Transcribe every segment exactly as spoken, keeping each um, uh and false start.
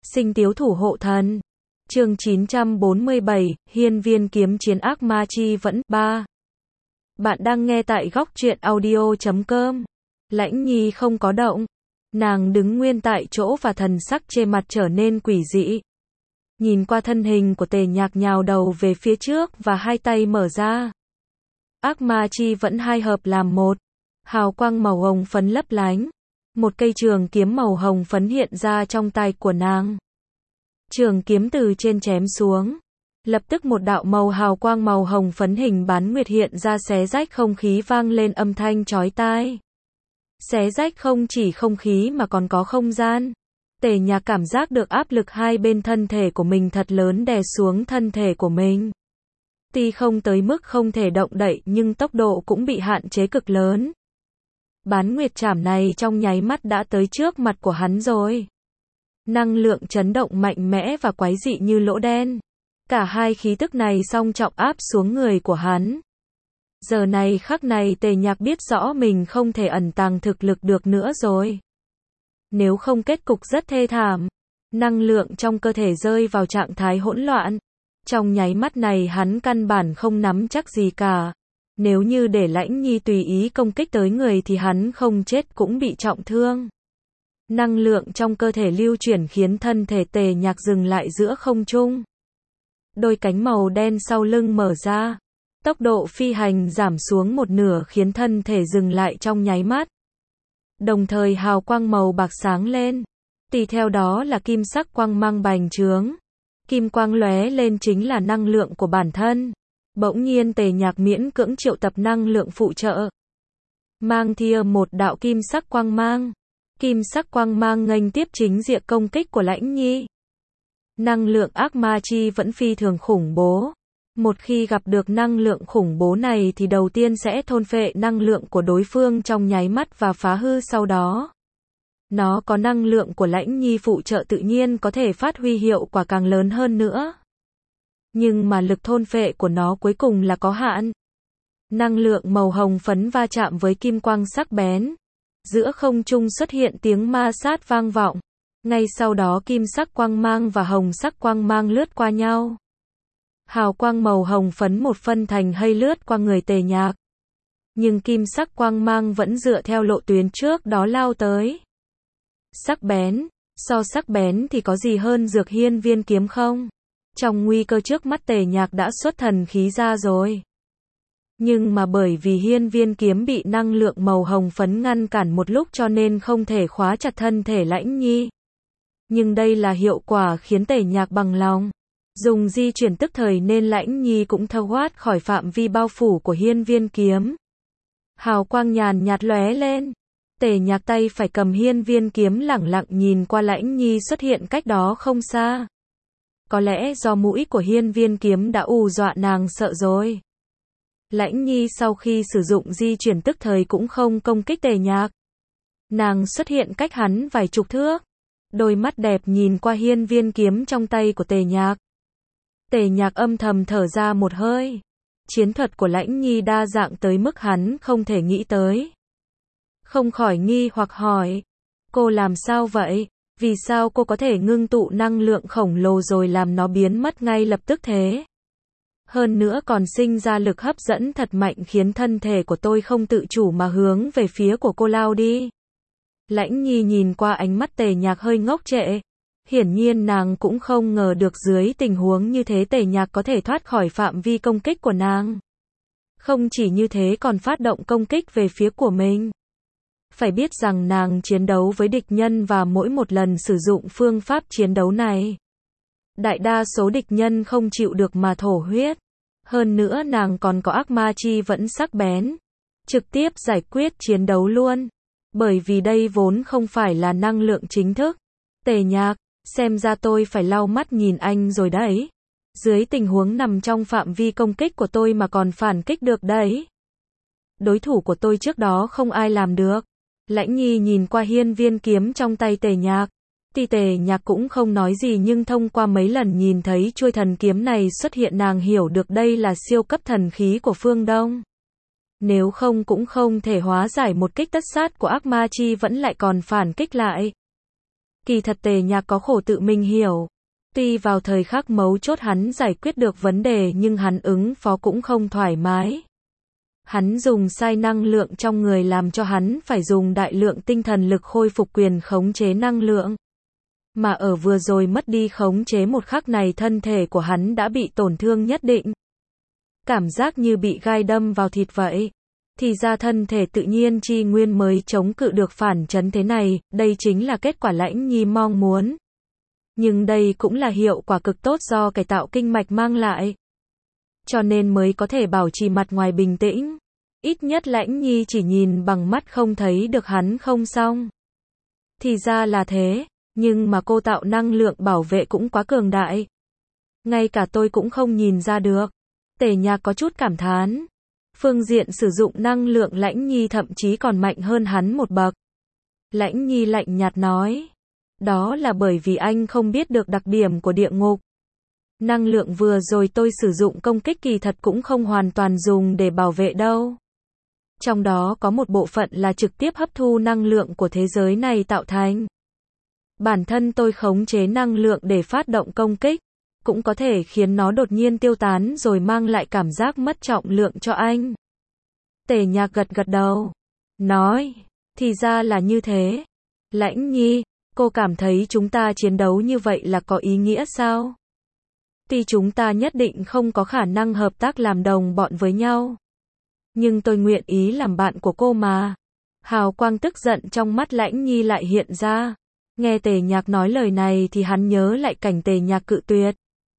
Sinh tiếu thủ hộ thần. Chương chín trăm bốn mươi bảy, Hiên viên kiếm chiến ác ma chi vẫn. ba. Bạn đang nghe tại góc truyện audio chấm com. Lãnh Nhi không có động. Nàng đứng nguyên tại chỗ và thần sắc trên mặt trở nên quỷ dị. Nhìn qua thân hình của Tề Nhạc nhào đầu về phía trước và hai tay mở ra. Ác ma chi vẫn hai hợp làm một. Hào quang màu hồng phấn lấp lánh. Một cây trường kiếm màu hồng phấn hiện ra trong tay của nàng. Trường kiếm từ trên chém xuống. Lập tức một đạo màu hào quang màu hồng phấn hình bán nguyệt hiện ra xé rách không khí vang lên âm thanh chói tai. Xé rách không chỉ không khí mà còn có không gian. Tề Nhạc cảm giác được áp lực hai bên thân thể của mình thật lớn đè xuống thân thể của mình. Tuy không tới mức không thể động đậy nhưng tốc độ cũng bị hạn chế cực lớn. Bán nguyệt trảm này trong nháy mắt đã tới trước mặt của hắn rồi. Năng lượng chấn động mạnh mẽ và quái dị như lỗ đen. Cả hai khí tức này song trọng áp xuống người của hắn. Giờ này khắc này Tề Nhạc biết rõ mình không thể ẩn tàng thực lực được nữa rồi. Nếu không kết cục rất thê thảm. Năng lượng trong cơ thể rơi vào trạng thái hỗn loạn. Trong nháy mắt này hắn căn bản không nắm chắc gì cả. Nếu như để Lãnh Nhi tùy ý công kích tới người thì hắn không chết cũng bị trọng thương. Năng lượng trong cơ thể lưu chuyển khiến thân thể Tề Nhạc dừng lại giữa không trung. Đôi cánh màu đen sau lưng mở ra. Tốc độ phi hành giảm xuống một nửa khiến thân thể dừng lại trong nháy mắt. Đồng thời hào quang màu bạc sáng lên. Tùy theo đó là kim sắc quang mang bành trướng. Kim quang lóe lên chính là năng lượng của bản thân. Bỗng nhiên Tề Nhạc miễn cưỡng triệu tập năng lượng phụ trợ. Mang thia một đạo kim sắc quang mang. Kim sắc quang mang nghênh tiếp chính diện công kích của Lãnh Nhi. Năng lượng ác ma chi vẫn phi thường khủng bố. Một khi gặp được năng lượng khủng bố này thì đầu tiên sẽ thôn phệ năng lượng của đối phương trong nháy mắt và phá hư sau đó. Nó có năng lượng của Lãnh Nhi phụ trợ tự nhiên có thể phát huy hiệu quả càng lớn hơn nữa. Nhưng mà lực thôn phệ của nó cuối cùng là có hạn. Năng lượng màu hồng phấn va chạm với kim quang sắc bén. Giữa không trung xuất hiện tiếng ma sát vang vọng. Ngay sau đó kim sắc quang mang và hồng sắc quang mang lướt qua nhau. Hào quang màu hồng phấn một phân thành hay lướt qua người Tề Nhạc. Nhưng kim sắc quang mang vẫn dựa theo lộ tuyến trước đó lao tới. Sắc bén, so sắc bén thì có gì hơn dược hiên viên kiếm không? Trong nguy cơ trước mắt Tề Nhạc đã xuất thần khí ra rồi. Nhưng mà bởi vì hiên viên kiếm bị năng lượng màu hồng phấn ngăn cản một lúc cho nên không thể khóa chặt thân thể Lãnh Nhi. Nhưng đây là hiệu quả khiến Tề Nhạc bằng lòng. Dùng di chuyển tức thời nên Lãnh Nhi cũng thâu thoát khỏi phạm vi bao phủ của hiên viên kiếm. Hào quang nhàn nhạt lóe lên. Tề Nhạc tay phải cầm hiên viên kiếm lẳng lặng nhìn qua Lãnh Nhi xuất hiện cách đó không xa. Có lẽ do mũi của hiên viên kiếm đã ù dọa nàng sợ rồi. Lãnh Nhi sau khi sử dụng di chuyển tức thời cũng không công kích Tề Nhạc. Nàng xuất hiện cách hắn vài chục thước. Đôi mắt đẹp nhìn qua hiên viên kiếm trong tay của Tề Nhạc. Tề Nhạc âm thầm thở ra một hơi. Chiến thuật của Lãnh Nhi đa dạng tới mức hắn không thể nghĩ tới. Không khỏi nghi hoặc hỏi. Cô làm sao vậy? Vì sao cô có thể ngưng tụ năng lượng khổng lồ rồi làm nó biến mất ngay lập tức thế? Hơn nữa còn sinh ra lực hấp dẫn thật mạnh khiến thân thể của tôi không tự chủ mà hướng về phía của cô lao đi. Lãnh Nhi nhìn qua ánh mắt Tề Nhạc hơi ngốc trệ. Hiển nhiên nàng cũng không ngờ được dưới tình huống như thế Tề Nhạc có thể thoát khỏi phạm vi công kích của nàng. Không chỉ như thế còn phát động công kích về phía của mình. Phải biết rằng nàng chiến đấu với địch nhân và mỗi một lần sử dụng phương pháp chiến đấu này. Đại đa số địch nhân không chịu được mà thổ huyết. Hơn nữa nàng còn có ác ma chi vẫn sắc bén. Trực tiếp giải quyết chiến đấu luôn. Bởi vì đây vốn không phải là năng lượng chính thức. Tề Nhạc, xem ra tôi phải lau mắt nhìn anh rồi đấy. Dưới tình huống nằm trong phạm vi công kích của tôi mà còn phản kích được đấy. Đối thủ của tôi trước đó không ai làm được. Lãnh Nhi nhìn qua hiên viên kiếm trong tay Tề Nhạc. Tuy Tề Nhạc cũng không nói gì nhưng thông qua mấy lần nhìn thấy chuôi thần kiếm này xuất hiện nàng hiểu được đây là siêu cấp thần khí của phương Đông. Nếu không cũng không thể hóa giải một kích tất sát của ác ma chi vẫn lại còn phản kích lại. Kỳ thật Tề Nhạc có khổ tự mình hiểu. Tuy vào thời khắc mấu chốt hắn giải quyết được vấn đề nhưng hắn ứng phó cũng không thoải mái. Hắn dùng sai năng lượng trong người làm cho hắn phải dùng đại lượng tinh thần lực khôi phục quyền khống chế năng lượng. Mà ở vừa rồi mất đi khống chế một khắc này thân thể của hắn đã bị tổn thương nhất định. Cảm giác như bị gai đâm vào thịt vậy. Thì ra thân thể tự nhiên chi nguyên mới chống cự được phản chấn thế này, đây chính là kết quả Lãnh Nhi mong muốn. Nhưng đây cũng là hiệu quả cực tốt do cải tạo kinh mạch mang lại. Cho nên mới có thể bảo trì mặt ngoài bình tĩnh. Ít nhất Lãnh Nhi chỉ nhìn bằng mắt không thấy được hắn không xong. Thì ra là thế, nhưng mà cô tạo năng lượng bảo vệ cũng quá cường đại. Ngay cả tôi cũng không nhìn ra được. Tề Nhạc có chút cảm thán. Phương diện sử dụng năng lượng Lãnh Nhi thậm chí còn mạnh hơn hắn một bậc. Lãnh Nhi lạnh nhạt nói. Đó là bởi vì anh không biết được đặc điểm của địa ngục. Năng lượng vừa rồi tôi sử dụng công kích kỳ thật cũng không hoàn toàn dùng để bảo vệ đâu. Trong đó có một bộ phận là trực tiếp hấp thu năng lượng của thế giới này tạo thành. Bản thân tôi khống chế năng lượng để phát động công kích, cũng có thể khiến nó đột nhiên tiêu tán rồi mang lại cảm giác mất trọng lượng cho anh. Tề Nhạc gật gật đầu. Nói, thì ra là như thế. Lãnh Nhi, cô cảm thấy chúng ta chiến đấu như vậy là có ý nghĩa sao? Tuy chúng ta nhất định không có khả năng hợp tác làm đồng bọn với nhau. Nhưng tôi nguyện ý làm bạn của cô mà. Hào quang tức giận trong mắt Lãnh Nhi lại hiện ra. Nghe Tề Nhạc nói lời này thì hắn nhớ lại cảnh Tề Nhạc cự tuyệt.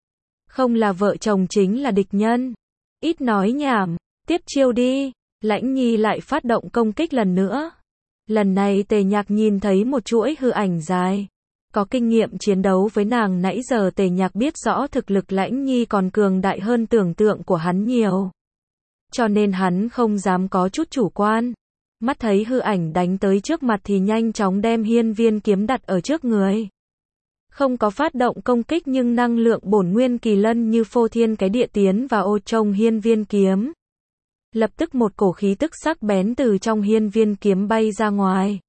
Không là vợ chồng chính là địch nhân. Ít nói nhảm, tiếp chiêu đi. Lãnh Nhi lại phát động công kích lần nữa. Lần này Tề Nhạc nhìn thấy một chuỗi hư ảnh dài. Có kinh nghiệm chiến đấu với nàng nãy giờ Tề Nhạc biết rõ thực lực Lãnh Nhi còn cường đại hơn tưởng tượng của hắn nhiều. Cho nên hắn không dám có chút chủ quan. Mắt thấy hư ảnh đánh tới trước mặt thì nhanh chóng đem hiên viên kiếm đặt ở trước người. Không có phát động công kích nhưng năng lượng bổn nguyên kỳ lân như phô thiên cái địa tiến vào ô trong hiên viên kiếm. Lập tức một cổ khí tức sắc bén từ trong hiên viên kiếm bay ra ngoài.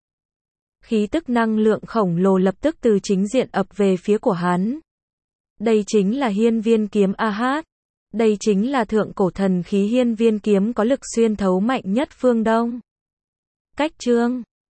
Khí tức năng lượng khổng lồ lập tức từ chính diện ập về phía của hắn. Đây chính là hiên viên kiếm a hát. Đây chính là thượng cổ thần khí hiên viên kiếm có lực xuyên thấu mạnh nhất phương Đông. Cách chương